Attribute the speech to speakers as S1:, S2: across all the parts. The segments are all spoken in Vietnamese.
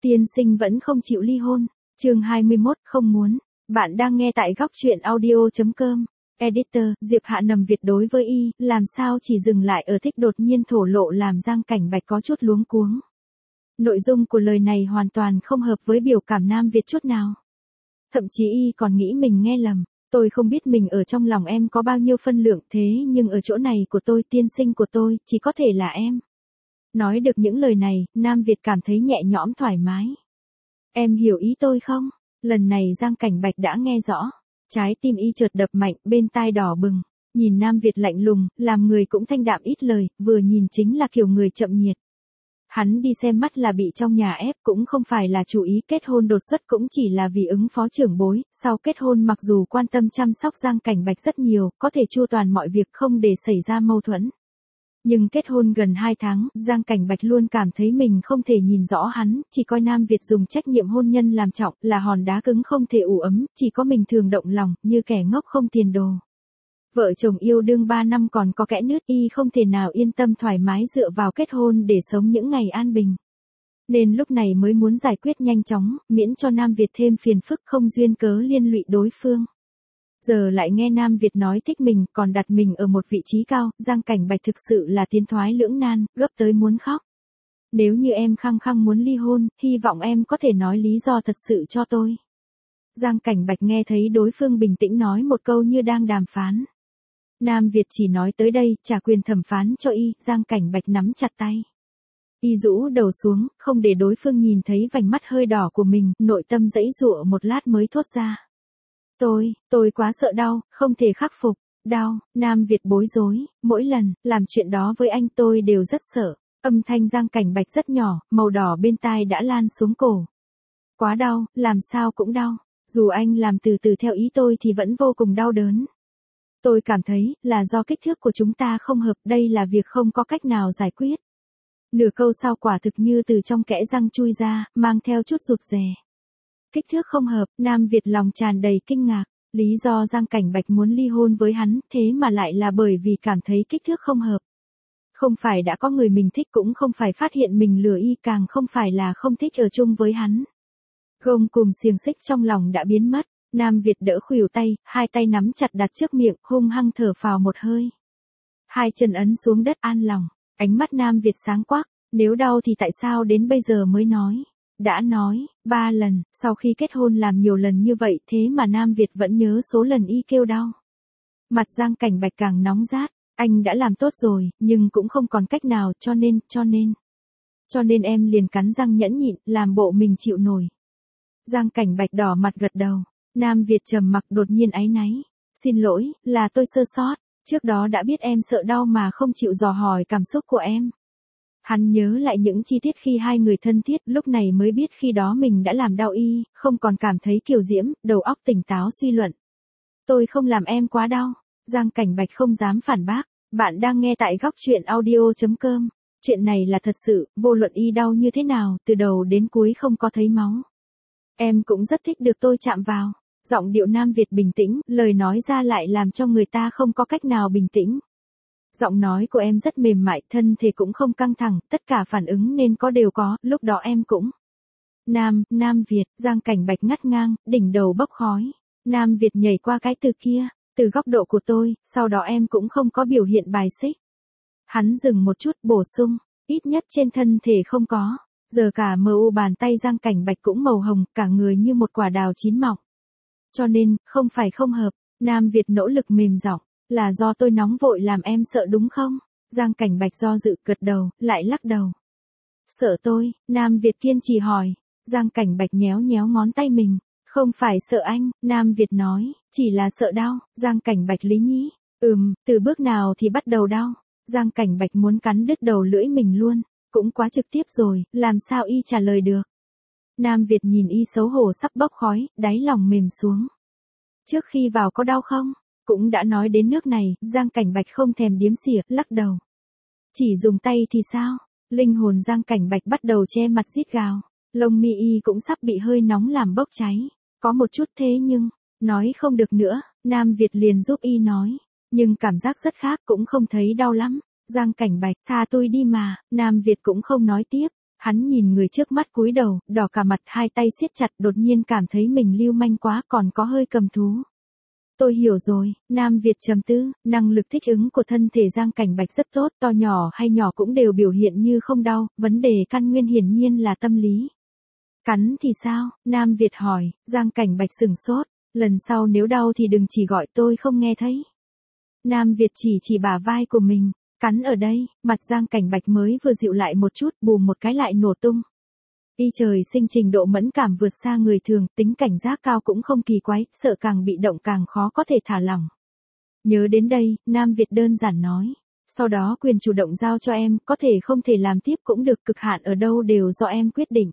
S1: Tiên sinh vẫn không chịu ly hôn. Chương 21, không muốn. Bạn đang nghe tại góc truyện audio.com. Editor, Diệp Hạ Nầm Việt đối với y, làm sao chỉ dừng lại ở thích đột nhiên thổ lộ làm Giang Cảnh Bạch có chút luống cuống. Nội dung của lời này hoàn toàn không hợp với biểu cảm Nam Việt chút nào. Thậm chí y còn nghĩ mình nghe lầm. Tôi không biết mình ở trong lòng em có bao nhiêu phân lượng thế nhưng ở chỗ này của tôi, tiên sinh của tôi, chỉ có thể là em. Nói được những lời này, Nam Việt cảm thấy nhẹ nhõm thoải mái. Em hiểu ý tôi không? Lần này Giang Cảnh Bạch đã nghe rõ. Trái tim y chợt đập mạnh, bên tai đỏ bừng. Nhìn Nam Việt lạnh lùng, làm người cũng thanh đạm ít lời, vừa nhìn chính là kiểu người chậm nhiệt. Hắn đi xem mắt là bị trong nhà ép, cũng không phải là chủ ý kết hôn đột xuất, cũng chỉ là vì ứng phó trưởng bối. Sau kết hôn mặc dù quan tâm chăm sóc Giang Cảnh Bạch rất nhiều, có thể chu toàn mọi việc không để xảy ra mâu thuẫn. Nhưng kết hôn gần 2 tháng, Giang Cảnh Bạch luôn cảm thấy mình không thể nhìn rõ hắn, chỉ coi Nam Việt dùng trách nhiệm hôn nhân làm trọng, là hòn đá cứng không thể ủ ấm, chỉ có mình thường động lòng, như kẻ ngốc không tiền đồ. Vợ chồng yêu đương 3 năm còn có kẽ nứt, y không thể nào yên tâm thoải mái dựa vào kết hôn để sống những ngày an bình. Nên lúc này mới muốn giải quyết nhanh chóng, miễn cho Nam Việt thêm phiền phức không duyên cớ liên lụy đối phương. Giờ lại nghe Nam Việt nói thích mình, còn đặt mình ở một vị trí cao, Giang Cảnh Bạch thực sự là tiến thoái lưỡng nan, gấp tới muốn khóc. Nếu như em khăng khăng muốn ly hôn, hy vọng em có thể nói lý do thật sự cho tôi. Giang Cảnh Bạch nghe thấy đối phương bình tĩnh nói một câu như đang đàm phán. Nam Việt chỉ nói tới đây, trả quyền thẩm phán cho y, Giang Cảnh Bạch nắm chặt tay. Y rũ đầu xuống, không để đối phương nhìn thấy vành mắt hơi đỏ của mình, nội tâm giãy giụa một lát mới thốt ra. Tôi quá sợ đau, không thể khắc phục. Đau, Nam Việt bối rối, mỗi lần, làm chuyện đó với anh tôi đều rất sợ. Âm thanh Giang Cảnh Bạch rất nhỏ, màu đỏ bên tai đã lan xuống cổ. Quá đau, làm sao cũng đau. Dù anh làm từ từ theo ý tôi thì vẫn vô cùng đau đớn. Tôi cảm thấy, là do kích thước của chúng ta không hợp, đây là việc không có cách nào giải quyết. Nửa câu sau quả thực như từ trong kẽ răng chui ra, mang theo chút rụt rè. Kích thước không hợp, Nam Việt lòng tràn đầy kinh ngạc. Lý do Giang Cảnh Bạch muốn ly hôn với hắn, thế mà lại là bởi vì cảm thấy kích thước không hợp. Không phải đã có người mình thích, cũng không phải phát hiện mình lừa y, càng không phải là không thích ở chung với hắn. Gông cùm xiềng xích trong lòng đã biến mất. Nam Việt đỡ khuỷu tay, hai tay nắm chặt đặt trước miệng, hung hăng thở phào một hơi. Hai chân ấn xuống đất an lòng. Ánh mắt Nam Việt sáng quắc. Nếu đau thì tại sao đến bây giờ mới nói? Đã nói, 3 lần, sau khi kết hôn làm nhiều lần như vậy, thế mà Nam Việt vẫn nhớ số lần y kêu đau. Mặt Giang Cảnh Bạch càng nóng rát, anh đã làm tốt rồi, nhưng cũng không còn cách nào, cho nên em liền cắn răng nhẫn nhịn, làm bộ mình chịu nổi. Giang Cảnh Bạch đỏ mặt gật đầu. Nam Việt trầm mặc, đột nhiên áy náy. Xin lỗi, là tôi sơ sót, trước đó đã biết em sợ đau mà không chịu dò hỏi cảm xúc của em. Hắn nhớ lại những chi tiết khi hai người thân thiết, lúc này mới biết khi đó mình đã làm đau y, không còn cảm thấy kiều diễm, đầu óc tỉnh táo suy luận. Tôi không làm em quá đau. Giang Cảnh Bạch không dám phản bác. Bạn đang nghe tại góc truyện audio.com. Chuyện này là thật sự, vô luận y đau như thế nào, từ đầu đến cuối không có thấy máu. Em cũng rất thích được tôi chạm vào. Giọng điệu Nam Việt bình tĩnh, lời nói ra lại làm cho người ta không có cách nào bình tĩnh. Giọng nói của em rất mềm mại, thân thể cũng không căng thẳng, tất cả phản ứng nên có đều có, lúc đó em cũng. Nam Việt, Giang Cảnh Bạch ngắt ngang, đỉnh đầu bốc khói. Nam Việt nhảy qua cái từ kia, từ góc độ của tôi, sau đó em cũng không có biểu hiện bài xích. Hắn dừng một chút, bổ sung, ít nhất trên thân thể không có. Giờ cả mu bàn tay Giang Cảnh Bạch cũng màu hồng, cả người như một quả đào chín mọng. Cho nên, không phải không hợp. Nam Việt nỗ lực mềm giọng. Là do tôi nóng vội làm em sợ đúng không? Giang Cảnh Bạch do dự, gật đầu, lại lắc đầu. Sợ tôi? Nam Việt kiên trì hỏi. Giang Cảnh Bạch nhéo nhéo ngón tay mình. Không phải sợ anh, Nam Việt nói, chỉ là sợ đau. Giang Cảnh Bạch lý nhí. Từ bước nào thì bắt đầu đau? Giang Cảnh Bạch muốn cắn đứt đầu lưỡi mình luôn. Cũng quá trực tiếp rồi, làm sao y trả lời được? Nam Việt nhìn y xấu hổ sắp bốc khói, đáy lòng mềm xuống. Trước khi vào có đau không? Cũng đã nói đến nước này, Giang Cảnh Bạch không thèm điếm xỉa, lắc đầu. Chỉ dùng tay thì sao? Linh hồn Giang Cảnh Bạch bắt đầu che mặt rít gào. Lông mi y cũng sắp bị hơi nóng làm bốc cháy. Có một chút thế nhưng, nói không được nữa, Nam Việt liền giúp y nói. Nhưng cảm giác rất khác, cũng không thấy đau lắm. Giang Cảnh Bạch, tha tôi đi mà. Nam Việt cũng không nói tiếp. Hắn nhìn người trước mắt cúi đầu, đỏ cả mặt, hai tay siết chặt, đột nhiên cảm thấy mình lưu manh quá, còn có hơi cầm thú. Tôi hiểu rồi, Nam Việt trầm tư, năng lực thích ứng của thân thể Giang Cảnh Bạch rất tốt, to nhỏ hay nhỏ cũng đều biểu hiện như không đau, vấn đề căn nguyên hiển nhiên là tâm lý. Cắn thì sao? Nam Việt hỏi, Giang Cảnh Bạch sừng sốt, lần sau nếu đau thì đừng chỉ gọi tôi không nghe thấy. Nam Việt chỉ bả vai của mình, cắn ở đây, mặt Giang Cảnh Bạch mới vừa dịu lại một chút, bùm một cái lại nổ tung. Y trời sinh trình độ mẫn cảm vượt xa người thường, tính cảnh giác cao cũng không kỳ quái, sợ càng bị động càng khó có thể thả lỏng. Nhớ đến đây, Nam Việt đơn giản nói. Sau đó quyền chủ động giao cho em, có thể không thể làm tiếp cũng được, cực hạn ở đâu đều do em quyết định.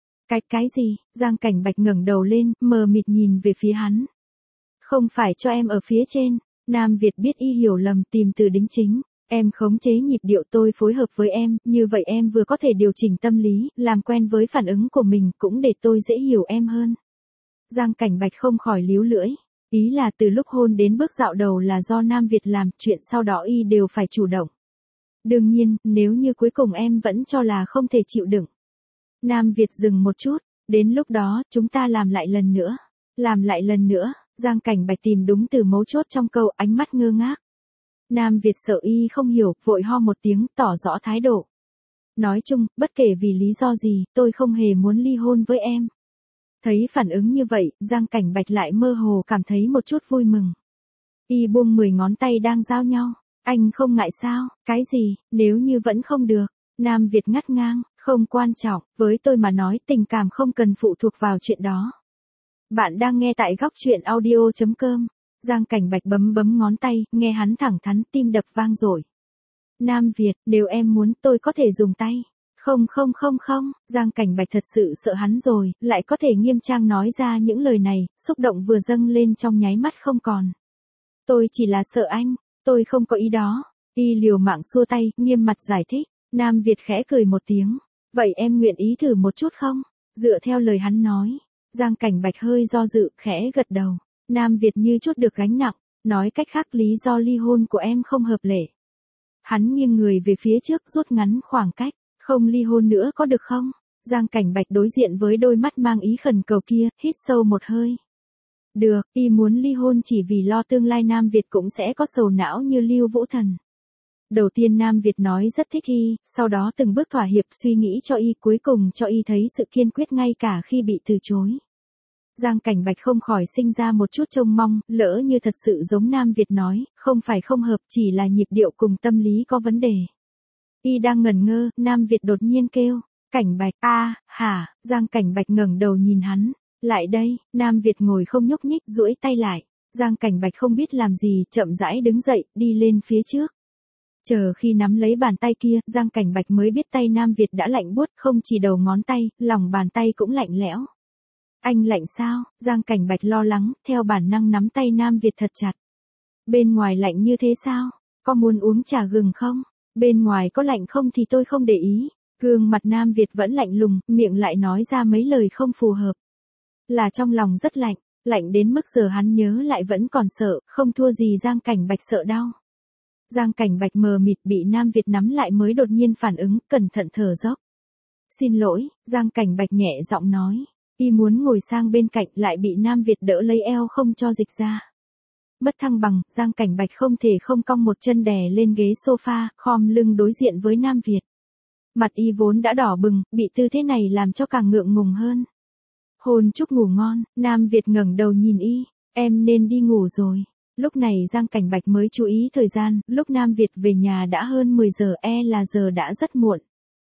S1: Cái gì? Giang Cảnh Bạch ngẩng đầu lên, mờ mịt nhìn về phía hắn. Không phải cho em ở phía trên. Nam Việt biết y hiểu lầm, tìm từ đính chính. Em khống chế nhịp điệu, tôi phối hợp với em, như vậy em vừa có thể điều chỉnh tâm lý, làm quen với phản ứng của mình, cũng để tôi dễ hiểu em hơn. Giang Cảnh Bạch không khỏi líu lưỡi. Ý là từ lúc hôn đến bước dạo đầu là do Nam Việt làm, chuyện sau đó y đều phải chủ động. Đương nhiên, nếu như cuối cùng em vẫn cho là không thể chịu đựng. Nam Việt dừng một chút, đến lúc đó, chúng ta làm lại lần nữa. Làm lại lần nữa, Giang Cảnh Bạch tìm đúng từ mấu chốt trong câu, ánh mắt ngơ ngác. Nam Việt sợ y không hiểu, vội ho một tiếng, tỏ rõ thái độ. Nói chung, bất kể vì lý do gì, tôi không hề muốn ly hôn với em. Thấy phản ứng như vậy, Giang Cảnh Bạch lại mơ hồ cảm thấy một chút vui mừng. Y buông 10 ngón tay đang giao nhau. Anh không ngại sao? Cái gì? Nếu như vẫn không được. Nam Việt ngắt ngang, không quan trọng, với tôi mà nói tình cảm không cần phụ thuộc vào chuyện đó. Bạn đang nghe tại góc truyện audio.com. Giang Cảnh Bạch bấm ngón tay, nghe hắn thẳng thắn, tim đập vang dội. Nam Việt, nếu em muốn tôi có thể dùng tay. Không, Giang Cảnh Bạch thật sự sợ hắn rồi, lại có thể nghiêm trang nói ra những lời này, xúc động vừa dâng lên trong nháy mắt không còn. Tôi chỉ là sợ anh, tôi không có ý đó. Y liều mạng xua tay, nghiêm mặt giải thích. Nam Việt khẽ cười một tiếng. Vậy em nguyện ý thử một chút không? Dựa theo lời hắn nói. Giang Cảnh Bạch hơi do dự, khẽ gật đầu. Nam Việt như chút được gánh nặng, nói cách khác lý do ly hôn của em không hợp lệ. Hắn nghiêng người về phía trước, rút ngắn khoảng cách, không ly hôn nữa có được không? Giang Cảnh Bạch đối diện với đôi mắt mang ý khẩn cầu kia, hít sâu một hơi. Được, y muốn ly hôn chỉ vì lo tương lai Nam Việt cũng sẽ có sầu não như Lưu Vũ Thần. Đầu tiên Nam Việt nói rất thích y, sau đó từng bước thỏa hiệp suy nghĩ cho y, cuối cùng cho y thấy sự kiên quyết ngay cả khi bị từ chối. Giang Cảnh Bạch không khỏi sinh ra một chút trông mong, lỡ như thật sự giống Nam Việt nói, không phải không hợp, chỉ là nhịp điệu cùng tâm lý có vấn đề. Y đang ngẩn ngơ, Nam Việt đột nhiên kêu, Cảnh Bạch, hả? Giang Cảnh Bạch ngẩng đầu nhìn hắn, lại đây. Nam Việt ngồi không nhúc nhích, duỗi tay lại. Giang Cảnh Bạch không biết làm gì, chậm rãi đứng dậy, đi lên phía trước. Chờ khi nắm lấy bàn tay kia, Giang Cảnh Bạch mới biết tay Nam Việt đã lạnh buốt, không chỉ đầu ngón tay, lòng bàn tay cũng lạnh lẽo. Anh lạnh sao? Giang Cảnh Bạch lo lắng, theo bản năng nắm tay Nam Việt thật chặt. Bên ngoài lạnh như thế sao? Có muốn uống trà gừng không? Bên ngoài có lạnh không thì tôi không để ý. Gương mặt Nam Việt vẫn lạnh lùng, miệng lại nói ra mấy lời không phù hợp. Là trong lòng rất lạnh, lạnh đến mức giờ hắn nhớ lại vẫn còn sợ, không thua gì Giang Cảnh Bạch sợ đau. Giang Cảnh Bạch mờ mịt bị Nam Việt nắm lại mới đột nhiên phản ứng, cẩn thận thở dốc. Xin lỗi, Giang Cảnh Bạch nhẹ giọng nói. Y muốn ngồi sang bên cạnh lại bị Nam Việt đỡ lấy eo không cho dịch ra. Mất thăng bằng, Giang Cảnh Bạch không thể không cong một chân đè lên ghế sofa, khom lưng đối diện với Nam Việt. Mặt y vốn đã đỏ bừng, bị tư thế này làm cho càng ngượng ngùng hơn. Hôn chúc ngủ ngon, Nam Việt ngẩng đầu nhìn y, em nên đi ngủ rồi. Lúc này Giang Cảnh Bạch mới chú ý thời gian, lúc Nam Việt về nhà đã hơn 10 giờ, là giờ đã rất muộn.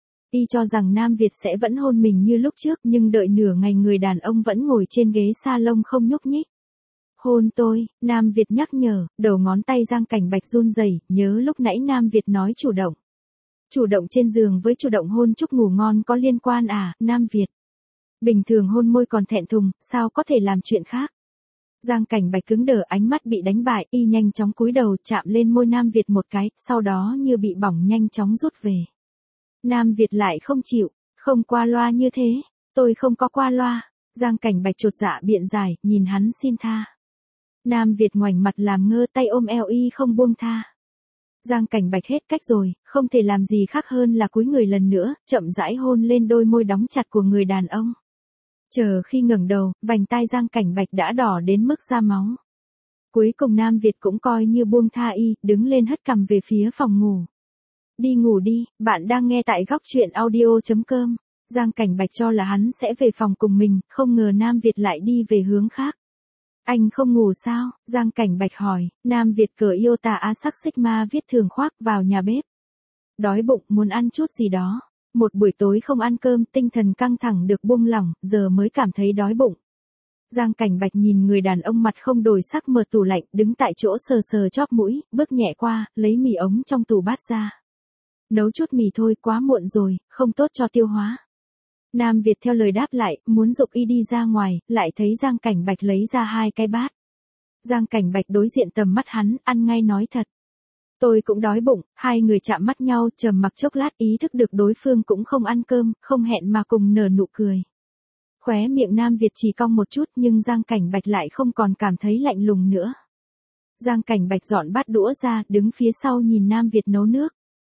S1: Y cho rằng Nam Việt sẽ vẫn hôn mình như lúc trước, nhưng đợi nửa ngày người đàn ông vẫn ngồi trên ghế salon không nhúc nhích. Hôn tôi, Nam Việt nhắc nhở, đầu ngón tay Giang Cảnh Bạch run rẩy, nhớ lúc nãy Nam Việt nói chủ động. Chủ động trên giường với chủ động hôn chúc ngủ ngon có liên quan à, Nam Việt? Bình thường hôn môi còn thẹn thùng, sao có thể làm chuyện khác? Giang Cảnh Bạch cứng đờ, ánh mắt bị đánh bại, y nhanh chóng cúi đầu chạm lên môi Nam Việt một cái, sau đó như bị bỏng nhanh chóng rút về. Nam Việt lại không chịu, không qua loa như thế, tôi không có qua loa. Giang Cảnh Bạch chột dạ biện giải, nhìn hắn xin tha. Nam Việt ngoảnh mặt làm ngơ, tay ôm eo y không buông tha. Giang Cảnh Bạch hết cách rồi, không thể làm gì khác hơn là cúi người lần nữa, chậm rãi hôn lên đôi môi đóng chặt của người đàn ông. Chờ khi ngẩng đầu, vành tai Giang Cảnh Bạch đã đỏ đến mức ra máu. Cuối cùng Nam Việt cũng coi như buông tha y, đứng lên hất cằm về phía phòng ngủ. Đi ngủ đi, bạn đang nghe tại góc truyện audio.com. Giang Cảnh Bạch cho là hắn sẽ về phòng cùng mình, không ngờ Nam Việt lại đi về hướng khác. Anh không ngủ sao? Giang Cảnh Bạch hỏi. Nam Việt cởi Iota Asac Sigma viết thường khoác vào nhà bếp. Đói bụng, muốn ăn chút gì đó. Một buổi tối không ăn cơm, tinh thần căng thẳng được buông lỏng, giờ mới cảm thấy đói bụng. Giang Cảnh Bạch nhìn người đàn ông mặt không đổi sắc mở tủ lạnh, đứng tại chỗ sờ sờ chóp mũi, bước nhẹ qua, lấy mì ống trong tủ bát ra. Nấu chút mì thôi, quá muộn rồi, không tốt cho tiêu hóa. Nam Việt theo lời đáp lại, muốn giục y đi ra ngoài, lại thấy Giang Cảnh Bạch lấy ra 2 cái bát. Giang Cảnh Bạch đối diện tầm mắt hắn, ăn ngay nói thật. Tôi cũng đói bụng, hai người chạm mắt nhau, trầm mặc chốc lát, ý thức được đối phương cũng không ăn cơm, không hẹn mà cùng nở nụ cười. Khóe miệng Nam Việt chỉ cong một chút nhưng Giang Cảnh Bạch lại không còn cảm thấy lạnh lùng nữa. Giang Cảnh Bạch dọn bát đũa ra, đứng phía sau nhìn Nam Việt nấu nước.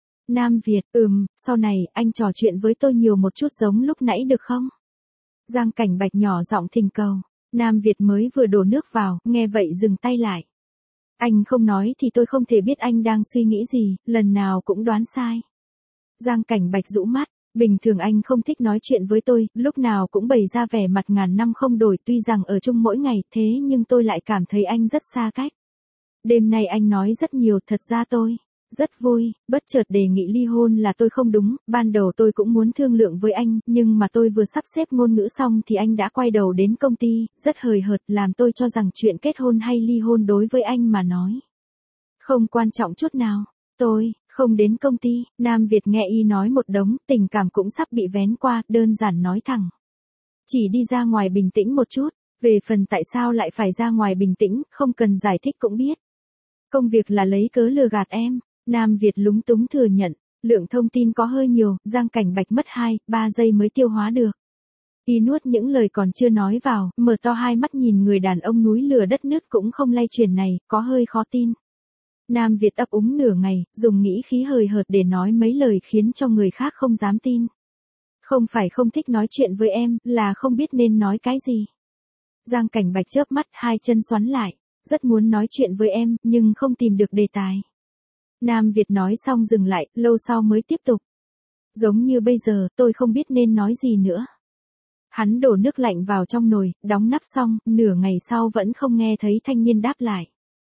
S1: Nam Việt, sau này, anh trò chuyện với tôi nhiều một chút giống lúc nãy được không? Giang Cảnh Bạch nhỏ giọng thỉnh cầu. Nam Việt mới vừa đổ nước vào, nghe vậy dừng tay lại. Anh không nói thì tôi không thể biết anh đang suy nghĩ gì, lần nào cũng đoán sai. Giang Cảnh Bạch rũ mắt, bình thường anh không thích nói chuyện với tôi, lúc nào cũng bày ra vẻ mặt ngàn năm không đổi, tuy rằng ở chung mỗi ngày, thế nhưng tôi lại cảm thấy anh rất xa cách. Đêm nay anh nói rất nhiều, thật ra tôi rất vui, bất chợt đề nghị ly hôn là tôi không đúng, ban đầu tôi cũng muốn thương lượng với anh, nhưng mà tôi vừa sắp xếp ngôn ngữ xong thì anh đã quay đầu đến công ty, rất hời hợt, làm tôi cho rằng chuyện kết hôn hay ly hôn đối với anh mà nói không quan trọng chút nào. Tôi không đến công ty. Nam Việt nghe y nói một đống, tình cảm cũng sắp bị vén qua, đơn giản nói thẳng. Chỉ đi ra ngoài bình tĩnh một chút, về phần tại sao lại phải ra ngoài bình tĩnh, không cần giải thích cũng biết. Công việc là lấy cớ lừa gạt em. Nam Việt lúng túng thừa nhận, lượng thông tin có hơi nhiều, Giang Cảnh Bạch mất 2-3 giây mới tiêu hóa được. Y nuốt những lời còn chưa nói vào, mở to hai mắt nhìn người đàn ông núi lửa đất nước cũng không lay chuyển này, có hơi khó tin. Nam Việt ấp úng nửa ngày, dùng nghĩ khí hời hợt để nói mấy lời khiến cho người khác không dám tin. Không phải không thích nói chuyện với em, là không biết nên nói cái gì. Giang Cảnh Bạch chớp mắt, hai chân xoắn lại, rất muốn nói chuyện với em, nhưng không tìm được đề tài. Nam Việt nói xong dừng lại, lâu sau mới tiếp tục. Giống như bây giờ, tôi không biết nên nói gì nữa. Hắn đổ nước lạnh vào trong nồi, đóng nắp xong, nửa ngày sau vẫn không nghe thấy thanh niên đáp lại.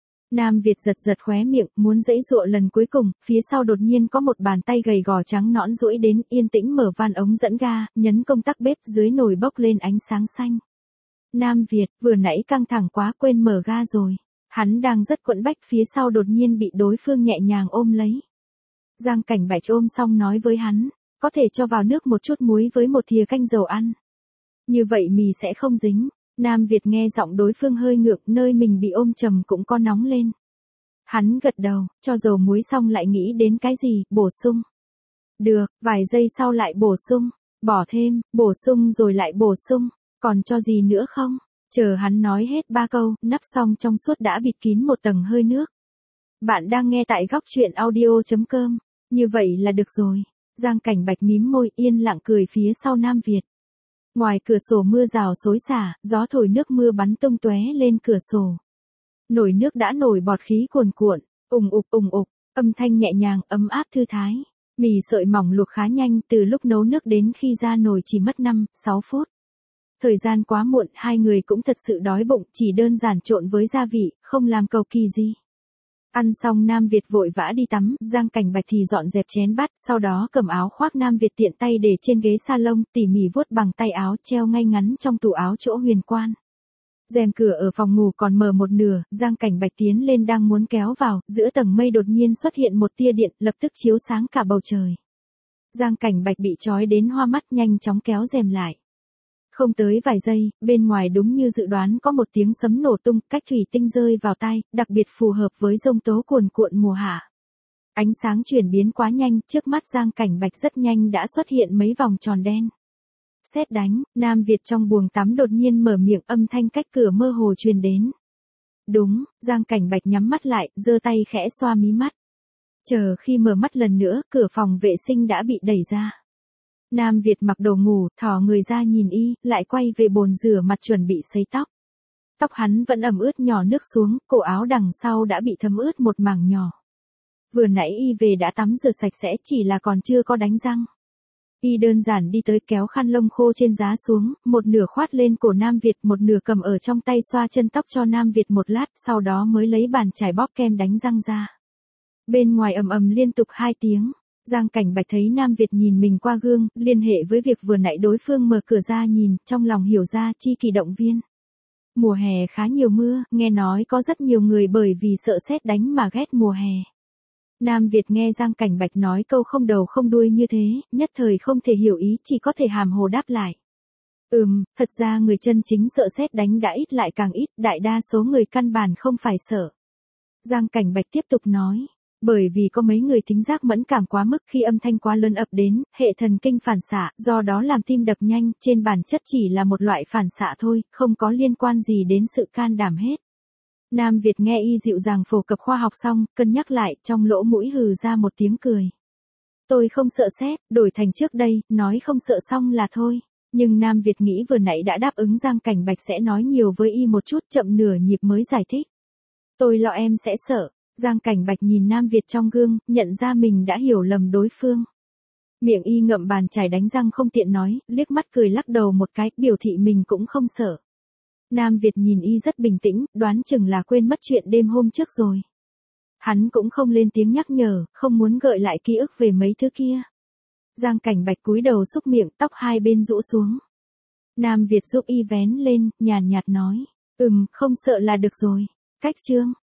S1: Nam Việt giật giật khóe miệng, muốn giãy giụa lần cuối cùng, phía sau đột nhiên có một bàn tay gầy gò trắng nõn duỗi đến, yên tĩnh mở van ống dẫn ga, nhấn công tắc bếp, dưới nồi bốc lên ánh sáng xanh. Nam Việt, vừa nãy căng thẳng quá quên mở ga rồi. Hắn đang rất quẫn bách, phía sau đột nhiên bị đối phương nhẹ nhàng ôm lấy. Giang Cảnh Bạch ôm xong nói với hắn, có thể cho vào nước một chút muối với một thìa canh dầu ăn. Như vậy mì sẽ không dính. Nam Việt nghe giọng đối phương hơi ngược, nơi mình bị ôm chầm cũng có nóng lên. Hắn gật đầu, cho dầu muối xong lại nghĩ đến cái gì, bổ sung. Được, vài giây sau lại bổ sung, bỏ thêm, bổ sung rồi lại bổ sung, còn cho gì nữa không? Chờ hắn nói hết 3 câu, nắp xong trong suốt đã bịt kín một tầng hơi nước. Bạn đang nghe tại góc truyện audio.com. Như vậy là được rồi. Giang Cảnh Bạch mím môi, yên lặng cười phía sau Nam Việt. Ngoài cửa sổ mưa rào xối xả, gió thổi nước mưa bắn tung tóe lên cửa sổ. Nồi nước đã nổi bọt khí cuồn cuộn, ùng ục, âm thanh nhẹ nhàng, ấm áp thư thái. Mì sợi mỏng luộc khá nhanh, từ lúc nấu nước đến khi ra nồi chỉ mất 5-6 phút. Thời gian quá muộn, hai người cũng thật sự đói bụng, chỉ đơn giản trộn với gia vị, không làm cầu kỳ gì. Ăn xong Nam Việt vội vã đi tắm, Giang Cảnh Bạch thì dọn dẹp chén bát, sau đó cầm áo khoác Nam Việt tiện tay để trên ghế salon, tỉ mỉ vuốt bằng tay áo treo ngay ngắn trong tủ áo chỗ huyền quan. Rèm cửa ở phòng ngủ còn mở một nửa, Giang Cảnh Bạch tiến lên đang muốn kéo vào, giữa tầng mây đột nhiên xuất hiện một tia điện, lập tức chiếu sáng cả bầu trời. Giang Cảnh Bạch bị trói đến hoa mắt, nhanh chóng kéo rèm lại. Không tới vài giây, bên ngoài đúng như dự đoán có một tiếng sấm nổ tung, cách thủy tinh rơi vào tai, đặc biệt phù hợp với giông tố cuồn cuộn mùa hạ. Ánh sáng chuyển biến quá nhanh, trước mắt Giang Cảnh Bạch rất nhanh đã xuất hiện mấy vòng tròn đen. Sét đánh, Nam Việt trong buồng tắm đột nhiên mở miệng, âm thanh cách cửa mơ hồ truyền đến. Đúng, Giang Cảnh Bạch nhắm mắt lại, giơ tay khẽ xoa mí mắt. Chờ khi mở mắt lần nữa, cửa phòng vệ sinh đã bị đẩy ra. Nam Việt mặc đồ ngủ, thò người ra nhìn y, lại quay về bồn rửa mặt chuẩn bị sấy tóc. Tóc hắn vẫn ẩm ướt nhỏ nước xuống, cổ áo đằng sau đã bị thấm ướt một mảng nhỏ. Vừa nãy y về đã tắm rửa sạch sẽ, chỉ là còn chưa có đánh răng. Y đơn giản đi tới kéo khăn lông khô trên giá xuống, một nửa khoát lên cổ Nam Việt, một nửa cầm ở trong tay xoa chân tóc cho Nam Việt một lát, sau đó mới lấy bàn chải bóp kem đánh răng ra. Bên ngoài ầm ầm liên tục 2 tiếng. Giang Cảnh Bạch thấy Nam Việt nhìn mình qua gương, liên hệ với việc vừa nãy đối phương mở cửa ra nhìn, trong lòng hiểu ra chi kỳ động viên. Mùa hè khá nhiều mưa, nghe nói có rất nhiều người bởi vì sợ sét đánh mà ghét mùa hè. Nam Việt nghe Giang Cảnh Bạch nói câu không đầu không đuôi như thế, nhất thời không thể hiểu ý, chỉ có thể hàm hồ đáp lại. Thật ra người chân chính sợ sét đánh đã ít lại càng ít, đại đa số người căn bản không phải sợ. Giang Cảnh Bạch tiếp tục nói. Bởi vì có mấy người thính giác mẫn cảm quá mức, khi âm thanh quá lớn ập đến, hệ thần kinh phản xạ, do đó làm tim đập nhanh, trên bản chất chỉ là một loại phản xạ thôi, không có liên quan gì đến sự can đảm hết. Nam Việt nghe y dịu dàng phổ cập khoa học xong, cân nhắc lại, trong lỗ mũi hừ ra một tiếng cười. Tôi không sợ sét, đổi thành trước đây, nói không sợ xong là thôi. Nhưng Nam Việt nghĩ vừa nãy đã đáp ứng Giang Cảnh Bạch sẽ nói nhiều với y một chút, chậm nửa nhịp mới giải thích. Tôi lo em sẽ sợ. Giang Cảnh Bạch nhìn Nam Việt trong gương, nhận ra mình đã hiểu lầm đối phương. Miệng y ngậm bàn chải đánh răng không tiện nói, liếc mắt cười lắc đầu một cái, biểu thị mình cũng không sợ. Nam Việt nhìn y rất bình tĩnh, đoán chừng là quên mất chuyện đêm hôm trước rồi. Hắn cũng không lên tiếng nhắc nhở, không muốn gợi lại ký ức về mấy thứ kia. Giang Cảnh Bạch cúi đầu xúc miệng, tóc hai bên rũ xuống. Nam Việt giúp y vén lên, nhàn nhạt nói, không sợ là được rồi. Cách chương